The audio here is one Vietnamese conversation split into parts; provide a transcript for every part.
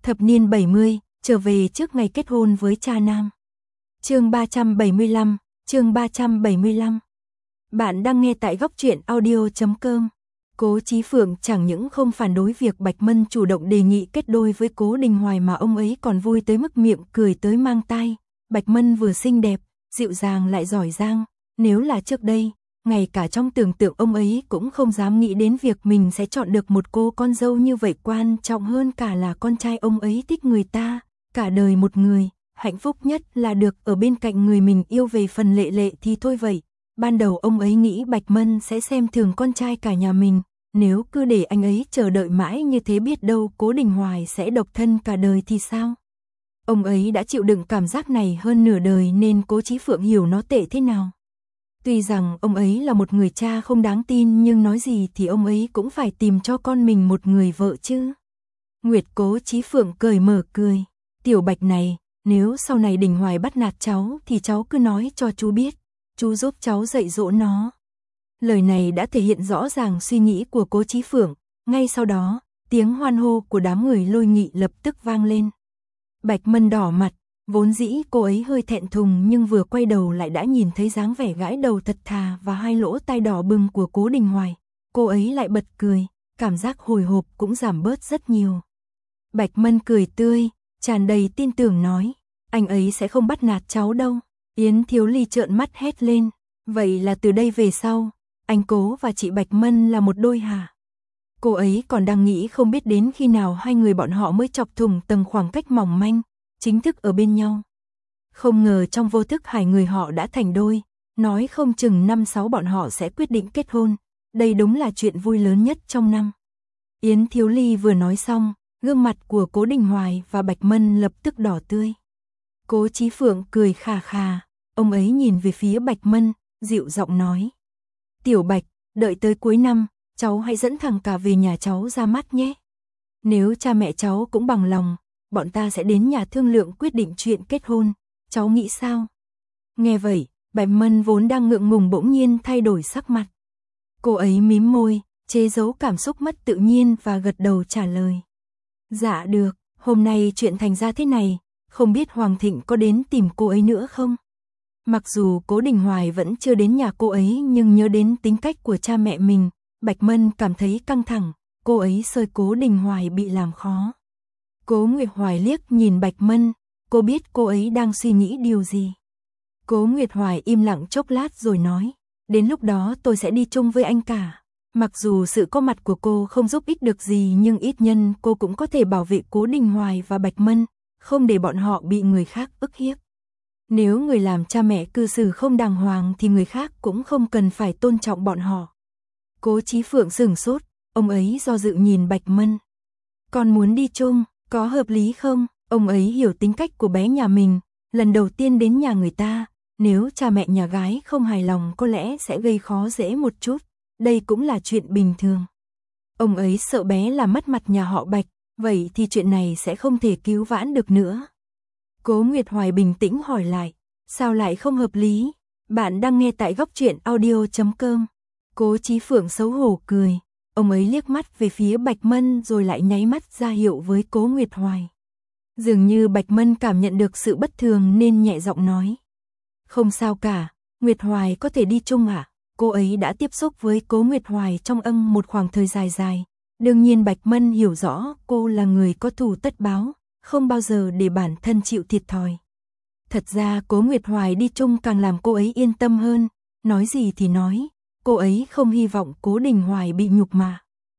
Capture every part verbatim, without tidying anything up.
Thập niên bảy mươi, trở về trước ngày kết hôn với cha nam. Chương ba trăm bảy mươi lăm, chương ba trăm bảy mươi lăm. Bạn đang nghe tại góc truyện audio chấm com. Cố Chí Phượng chẳng những không phản đối việc Bạch Mân chủ động đề nghị kết đôi với Cố Đình Hoài mà ông ấy còn vui tới mức miệng cười tới mang tai. Bạch Mân vừa xinh đẹp, dịu dàng lại giỏi giang, nếu là trước đây, ngay cả trong tưởng tượng ông ấy cũng không dám nghĩ đến việc mình sẽ chọn được một cô con dâu như vậy, quan trọng hơn cả là con trai ông ấy thích người ta, cả đời một người, hạnh phúc nhất là được ở bên cạnh người mình yêu, về phần Lệ Lệ thì thôi vậy. Ban đầu ông ấy nghĩ Bạch Mân sẽ xem thường con trai cả nhà mình, nếu cứ để anh ấy chờ đợi mãi như thế biết đâu Cố Đình Hoài sẽ độc thân cả đời thì sao? Ông ấy đã chịu đựng cảm giác này hơn nửa đời nên Cố Chí Phượng hiểu nó tệ thế nào. Tuy rằng ông ấy là một người cha không đáng tin nhưng nói gì thì ông ấy cũng phải tìm cho con mình một người vợ chứ. Nguyệt Cố Chí Phượng cười mở cười. Tiểu Bạch này, nếu sau này Đình Hoài bắt nạt cháu thì cháu cứ nói cho chú biết, chú giúp cháu dạy dỗ nó. Lời này đã thể hiện rõ ràng suy nghĩ của Cố Chí Phượng. Ngay sau đó, tiếng hoan hô của đám người Lôi Nghị lập tức vang lên. Bạch Mân đỏ mặt, vốn dĩ cô ấy hơi thẹn thùng nhưng vừa quay đầu lại đã nhìn thấy dáng vẻ gãi đầu thật thà và hai lỗ tai đỏ bừng của Cố Đình Hoài. Cô ấy lại bật cười, cảm giác hồi hộp cũng giảm bớt rất nhiều. Bạch Mân cười tươi, tràn đầy tin tưởng nói, anh ấy sẽ không bắt nạt cháu đâu. Yến Thiếu Ly trợn mắt hét lên, vậy là từ đây về sau, anh Cố và chị Bạch Mân là một đôi hả? Cô ấy còn đang nghĩ không biết đến khi nào hai người bọn họ mới chọc thủng tầng khoảng cách mỏng manh, chính thức ở bên nhau. Không ngờ trong vô thức hai người họ đã thành đôi, nói không chừng năm sáu bọn họ sẽ quyết định kết hôn, đây đúng là chuyện vui lớn nhất trong năm. Yến Thiếu Ly vừa nói xong, gương mặt của Cố Đình Hoài và Bạch Mân lập tức đỏ tươi. Cố Chí Phượng cười khà khà, ông ấy nhìn về phía Bạch Mân, dịu giọng nói. Tiểu Bạch, đợi tới cuối năm, cháu hãy dẫn thằng cả về nhà cháu ra mắt nhé. Nếu cha mẹ cháu cũng bằng lòng, bọn ta sẽ đến nhà thương lượng quyết định chuyện kết hôn, cháu nghĩ sao? Nghe vậy, Bạch Mân vốn đang ngượng ngùng bỗng nhiên thay đổi sắc mặt. Cô ấy mím môi, chế giấu cảm xúc mất tự nhiên và gật đầu trả lời. Dạ được, hôm nay chuyện thành ra thế này, không biết Hoàng Thịnh có đến tìm cô ấy nữa không? Mặc dù Cố Đình Hoài vẫn chưa đến nhà cô ấy nhưng nhớ đến tính cách của cha mẹ mình, Bạch Mân cảm thấy căng thẳng, cô ấy sợ Cố Đình Hoài bị làm khó. Cố Nguyệt Hoài liếc nhìn Bạch Mân, cô biết cô ấy đang suy nghĩ điều gì. Cố Nguyệt Hoài im lặng chốc lát rồi nói, đến lúc đó tôi sẽ đi chung với anh cả. Mặc dù sự có mặt của cô không giúp ích được gì nhưng ít nhân cô cũng có thể bảo vệ Cố Đình Hoài và Bạch Mân, không để bọn họ bị người khác ức hiếp. Nếu người làm cha mẹ cư xử không đàng hoàng thì người khác cũng không cần phải tôn trọng bọn họ. Cố Chí Phượng sửng sốt, ông ấy do dự nhìn Bạch Mân. Con muốn đi chung, có hợp lý không? Ông ấy hiểu tính cách của bé nhà mình, lần đầu tiên đến nhà người ta, nếu cha mẹ nhà gái không hài lòng có lẽ sẽ gây khó dễ một chút, đây cũng là chuyện bình thường. Ông ấy sợ bé làm mất mặt nhà họ Bạch, vậy thì chuyện này sẽ không thể cứu vãn được nữa. Cố Nguyệt Hoài bình tĩnh hỏi lại, sao lại không hợp lý? Bạn đang nghe tại góc truyện audio chấm com. Cố Chí Phượng xấu hổ cười, ông ấy liếc mắt về phía Bạch Mân rồi lại nháy mắt ra hiệu với Cố Nguyệt Hoài. Dường như Bạch Mân cảm nhận được sự bất thường nên nhẹ giọng nói. Không sao cả, Nguyệt Hoài có thể đi chung ạ. À? Cô ấy đã tiếp xúc với Cố Nguyệt Hoài trong âm một khoảng thời dài dài. Đương nhiên Bạch Mân hiểu rõ cô là người có thù tất báo, không bao giờ để bản thân chịu thiệt thòi. Thật ra Cố Nguyệt Hoài đi chung càng làm cô ấy yên tâm hơn, nói gì thì nói, cô ấy không hy vọng Cố Đình Hoài bị nhục mạ.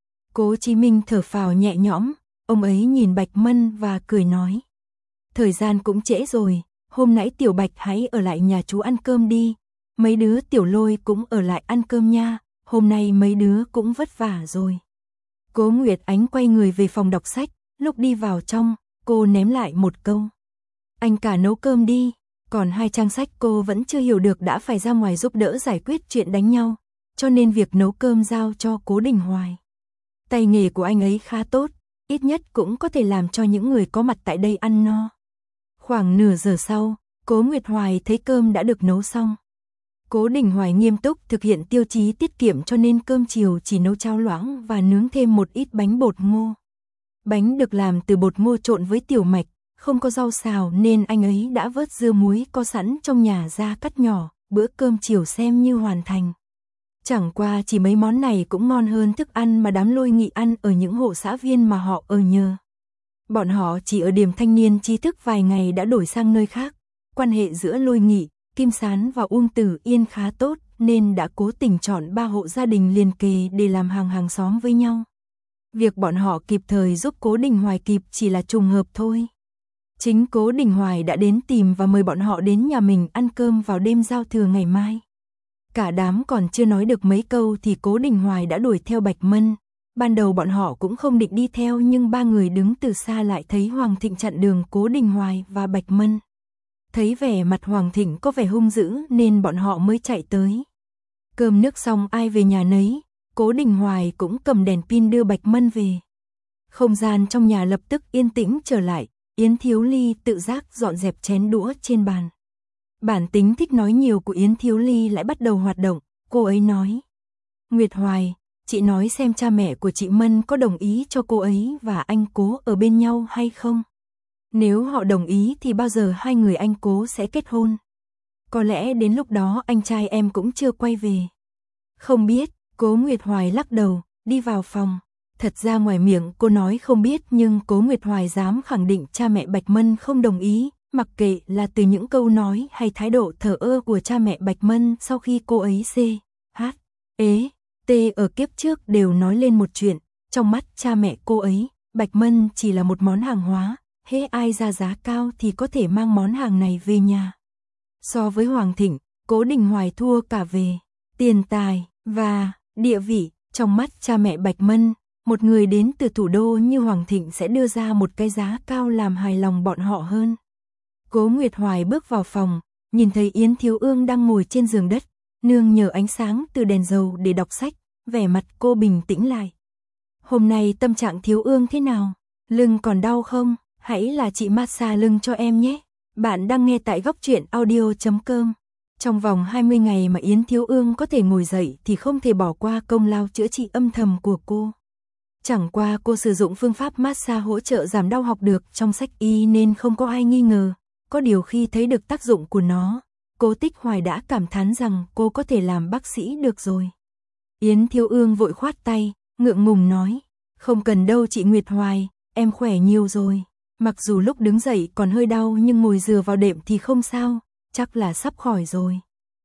Cố Chí Minh thở phào nhẹ nhõm, ông ấy nhìn Bạch Mân và cười nói. Thời gian cũng trễ rồi, hôm nãy Tiểu Bạch hãy ở lại nhà chú ăn cơm đi, mấy đứa Tiểu Lôi cũng ở lại ăn cơm nha, hôm nay mấy đứa cũng vất vả rồi. Cố Nguyệt Ánh quay người về phòng đọc sách, lúc đi vào trong, cô ném lại một câu. Anh cả nấu cơm đi, còn hai trang sách cô vẫn chưa hiểu được đã phải ra ngoài giúp đỡ giải quyết chuyện đánh nhau, cho nên việc nấu cơm giao cho Cố Đình Hoài. Tay nghề của anh ấy khá tốt, ít nhất cũng có thể làm cho những người có mặt tại đây ăn no. Khoảng nửa giờ sau, Cố Nguyệt Hoài thấy cơm đã được nấu xong. Cố Đình Hoài nghiêm túc thực hiện tiêu chí tiết kiệm cho nên cơm chiều chỉ nấu cháo loãng và nướng thêm một ít bánh bột ngô. Bánh được làm từ bột ngô trộn với tiểu mạch, không có rau xào nên anh ấy đã vớt dưa muối có sẵn trong nhà ra cắt nhỏ, bữa cơm chiều xem như hoàn thành. Chẳng qua chỉ mấy món này cũng ngon hơn thức ăn mà đám Lôi Nghị ăn ở những hộ xã viên mà họ ở nhờ. Bọn họ chỉ ở điểm thanh niên tri thức vài ngày đã đổi sang nơi khác. Quan hệ giữa Lôi Nghị, Kim Sán và Uông Tử Yên khá tốt nên đã cố tình chọn ba hộ gia đình liền kề để làm hàng hàng xóm với nhau. Việc bọn họ kịp thời giúp Cố Đình Hoài kịp chỉ là trùng hợp thôi. Chính Cố Đình Hoài đã đến tìm và mời bọn họ đến nhà mình ăn cơm vào đêm giao thừa ngày mai. Cả đám còn chưa nói được mấy câu thì Cố Đình Hoài đã đuổi theo Bạch Mân. Ban đầu bọn họ cũng không định đi theo nhưng ba người đứng từ xa lại thấy Hoàng Thịnh chặn đường Cố Đình Hoài và Bạch Mân. Thấy vẻ mặt Hoàng Thịnh có vẻ hung dữ nên bọn họ mới chạy tới. Cơm nước xong ai về nhà nấy, Cố Đình Hoài cũng cầm đèn pin đưa Bạch Mân về. Không gian trong nhà lập tức yên tĩnh trở lại, Yến Thiếu Ly tự giác dọn dẹp chén đũa trên bàn. Bản tính thích nói nhiều của Yến Thiếu Ly lại bắt đầu hoạt động, cô ấy nói. Nguyệt Hoài, chị nói xem cha mẹ của chị Mân có đồng ý cho cô ấy và anh Cố ở bên nhau hay không? Nếu họ đồng ý thì bao giờ hai người anh Cố sẽ kết hôn? Có lẽ đến lúc đó anh trai em cũng chưa quay về. Không biết, Cố Nguyệt Hoài lắc đầu, đi vào phòng. Thật ra ngoài miệng cô nói không biết nhưng Cố Nguyệt Hoài dám khẳng định cha mẹ Bạch Mân không đồng ý, mặc kệ là từ những câu nói hay thái độ thờ ơ của cha mẹ Bạch Mân sau khi cô ấy C, H, ế, T ở kiếp trước đều nói lên một chuyện, trong mắt cha mẹ cô ấy, Bạch Mân chỉ là một món hàng hóa, hễ ai ra giá cao thì có thể mang món hàng này về nhà. So với Hoàng Thịnh, Cố Đình Hoài thua cả về tiền tài và địa vị, trong mắt cha mẹ Bạch Mân, một người đến từ thủ đô như Hoàng Thịnh sẽ đưa ra một cái giá cao làm hài lòng bọn họ hơn. Cố Nguyệt Hoài bước vào phòng, nhìn thấy Yến Thiếu Ương đang ngồi trên giường đất, nương nhờ ánh sáng từ đèn dầu để đọc sách, vẻ mặt cô bình tĩnh lại. Hôm nay tâm trạng Thiếu Ương thế nào? Lưng còn đau không? Hãy là chị massage lưng cho em nhé. Bạn đang nghe tại góc truyện audio chấm com. Trong vòng hai mươi ngày mà Yến Thiếu Ương có thể ngồi dậy thì không thể bỏ qua công lao chữa trị âm thầm của cô. Chẳng qua cô sử dụng phương pháp massage hỗ trợ giảm đau học được trong sách y nên không có ai nghi ngờ. Có điều khi thấy được tác dụng của nó, Cố Tích Hoài đã cảm thán rằng cô có thể làm bác sĩ được rồi. Yến Thiếu Ương vội khoát tay, ngượng ngùng nói, không cần đâu chị Nguyệt Hoài, em khỏe nhiều rồi. Mặc dù lúc đứng dậy còn hơi đau nhưng ngồi dựa vào đệm thì không sao, chắc là sắp khỏi rồi.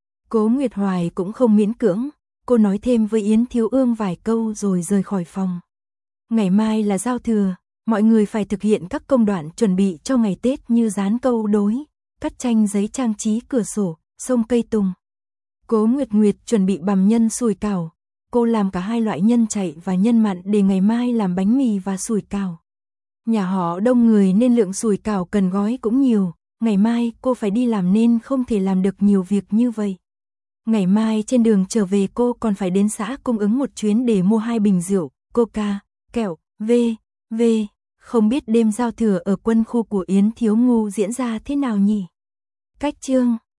Cố Nguyệt Hoài cũng không miễn cưỡng, cô nói thêm với Yến Thiếu Ương vài câu rồi rời khỏi phòng. Ngày mai là giao thừa, mọi người phải thực hiện các công đoạn chuẩn bị cho ngày Tết như dán câu đối, cắt tranh giấy trang trí cửa sổ, xông cây tùng. Cố Nguyệt Nguyệt chuẩn bị bằm nhân sủi cảo, cô làm cả hai loại nhân chạy và nhân mặn để ngày mai làm bánh mì và sủi cảo. Nhà họ đông người nên lượng sủi cảo cần gói cũng nhiều, ngày mai cô phải đi làm nên không thể làm được nhiều việc như vậy. Ngày mai trên đường trở về cô còn phải đến xã cung ứng một chuyến để mua hai bình rượu, coca, kẹo, v, v. Không biết đêm giao thừa ở quân khu của Yến Thiếu Ngu diễn ra thế nào nhỉ? Cách chương